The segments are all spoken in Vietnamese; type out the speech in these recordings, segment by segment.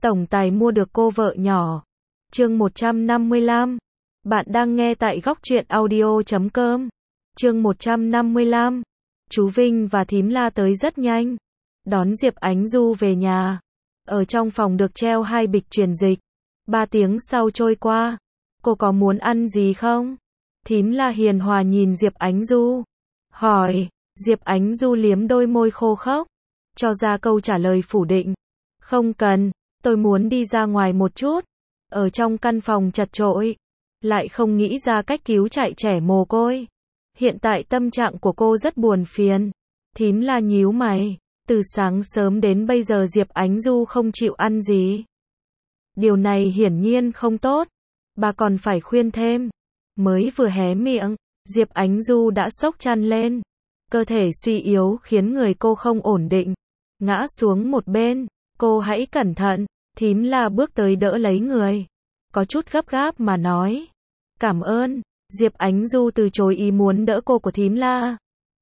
tổng tài mua được cô vợ nhỏ. Chương 155. Bạn đang nghe tại góc truyện audio.com. Chương 155. Chú Vinh và thím La tới rất nhanh, đón Diệp Ánh Du về nhà. Ở trong phòng được treo 2 bịch truyền dịch. 3 tiếng sau trôi qua, cô có muốn ăn gì không? Thím La hiền hòa nhìn Diệp Ánh Du, hỏi. Diệp Ánh Du liếm đôi môi khô khốc, cho ra câu trả lời phủ định. Không cần, tôi muốn đi ra ngoài một chút. Ở trong căn phòng chật chội, lại không nghĩ ra cách cứu chạy trẻ mồ côi. Hiện tại tâm trạng của cô rất buồn phiền. Thím La nhíu mày, từ sáng sớm đến bây giờ Diệp Ánh Du không chịu ăn gì. Điều này hiển nhiên không tốt. Bà còn phải khuyên thêm. Mới vừa hé miệng, Diệp Ánh Du đã sốc chăn lên. Cơ thể suy yếu khiến người cô không ổn định, ngã xuống một bên. Cô hãy cẩn thận. Thím La bước tới đỡ lấy người, có chút gấp gáp mà nói. Cảm ơn. Diệp Ánh Du từ chối ý muốn đỡ cô của thím La,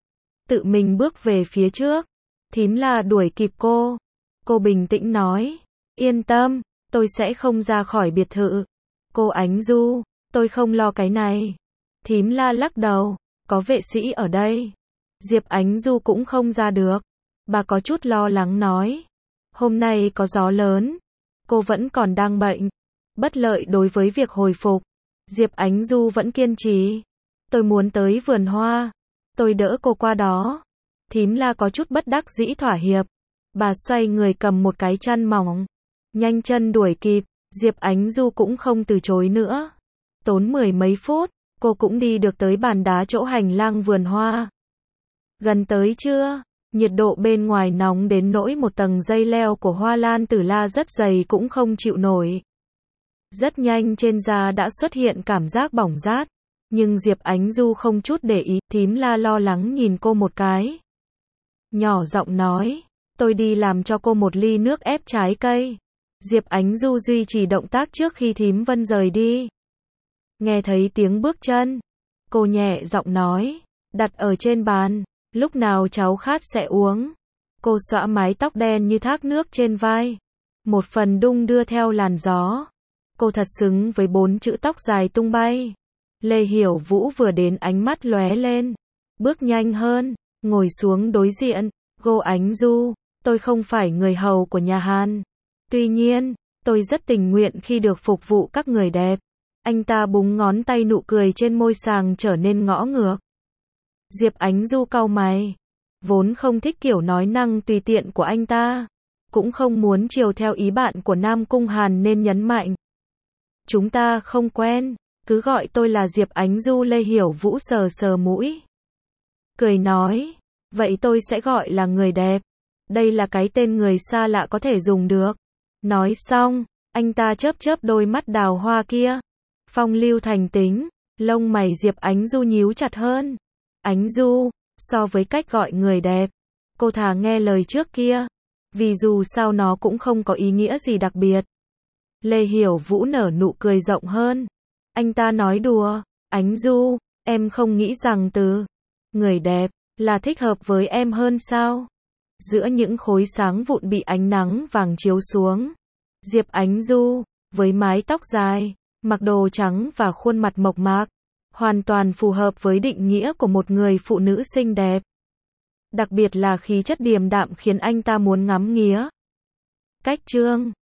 tự mình bước về phía trước. Thím La đuổi kịp cô. Cô bình tĩnh nói, yên tâm, tôi sẽ không ra khỏi biệt thự. Cô Ánh Du, tôi không lo cái này. Thím La lắc đầu, có vệ sĩ ở đây. Diệp Ánh Du cũng không ra được. Bà có chút lo lắng nói, hôm nay có gió lớn, cô vẫn còn đang bệnh, bất lợi đối với việc hồi phục. Diệp Ánh Du vẫn kiên trì, tôi muốn tới vườn hoa, tôi đỡ cô qua đó. Thím La có chút bất đắc dĩ thỏa hiệp. Bà xoay người cầm một cái chăn mỏng, nhanh chân đuổi kịp. Diệp Ánh Du cũng không từ chối nữa. Tốn 10 mấy phút, cô cũng đi được tới bàn đá chỗ hành lang vườn hoa. Gần tới trưa, nhiệt độ bên ngoài nóng đến nỗi một tầng dây leo của hoa lan tử la rất dày cũng không chịu nổi. Rất nhanh trên da đã xuất hiện cảm giác bỏng rát, nhưng Diệp Ánh Du không chút để ý. Thím La lo lắng nhìn cô một cái, nhỏ giọng nói, tôi đi làm cho cô một ly nước ép trái cây. Diệp Ánh Du duy trì động tác trước khi thím Vân rời đi. Nghe thấy tiếng bước chân, cô nhẹ giọng nói, đặt ở trên bàn, lúc nào cháu khát sẽ uống. Cô xõa mái tóc đen như thác nước trên vai, một phần đung đưa theo làn gió. Cô thật xứng với 4 chữ tóc dài tung bay. Lê Hiểu Vũ vừa đến ánh mắt lóe lên, bước nhanh hơn, ngồi xuống đối diện. Cô Ánh Du, tôi không phải người hầu của nhà Hàn. Tuy nhiên, tôi rất tình nguyện khi được phục vụ các người đẹp. Anh ta búng ngón tay, nụ cười trên môi sàng trở nên ngõ ngược. Diệp Ánh Du cau mày, vốn không thích kiểu nói năng tùy tiện của anh ta, cũng không muốn chiều theo ý bạn của Nam Cung Hàn nên nhấn mạnh. Chúng ta không quen, cứ gọi tôi là Diệp Ánh Du. Lê Hiểu Vũ sờ sờ mũi, cười nói, vậy tôi sẽ gọi là người đẹp. Đây là cái tên người xa lạ có thể dùng được. Nói xong, anh ta chớp chớp đôi mắt đào hoa kia, phong lưu thành tính. Lông mày Diệp Ánh Du nhíu chặt hơn. Ánh Du, so với cách gọi người đẹp, cô thà nghe lời trước kia, vì dù sao nó cũng không có ý nghĩa gì đặc biệt. Lê Hiểu Vũ nở nụ cười rộng hơn. Anh ta nói đùa, Ánh Du, em không nghĩ rằng từ người đẹp là thích hợp với em hơn sao? Giữa những khối sáng vụn bị ánh nắng vàng chiếu xuống, Diệp Ánh Du, với mái tóc dài, mặc đồ trắng và khuôn mặt mộc mạc, hoàn toàn phù hợp với định nghĩa của một người phụ nữ xinh đẹp. Đặc biệt là khí chất điềm đạm khiến anh ta muốn ngắm nghía. Cách chương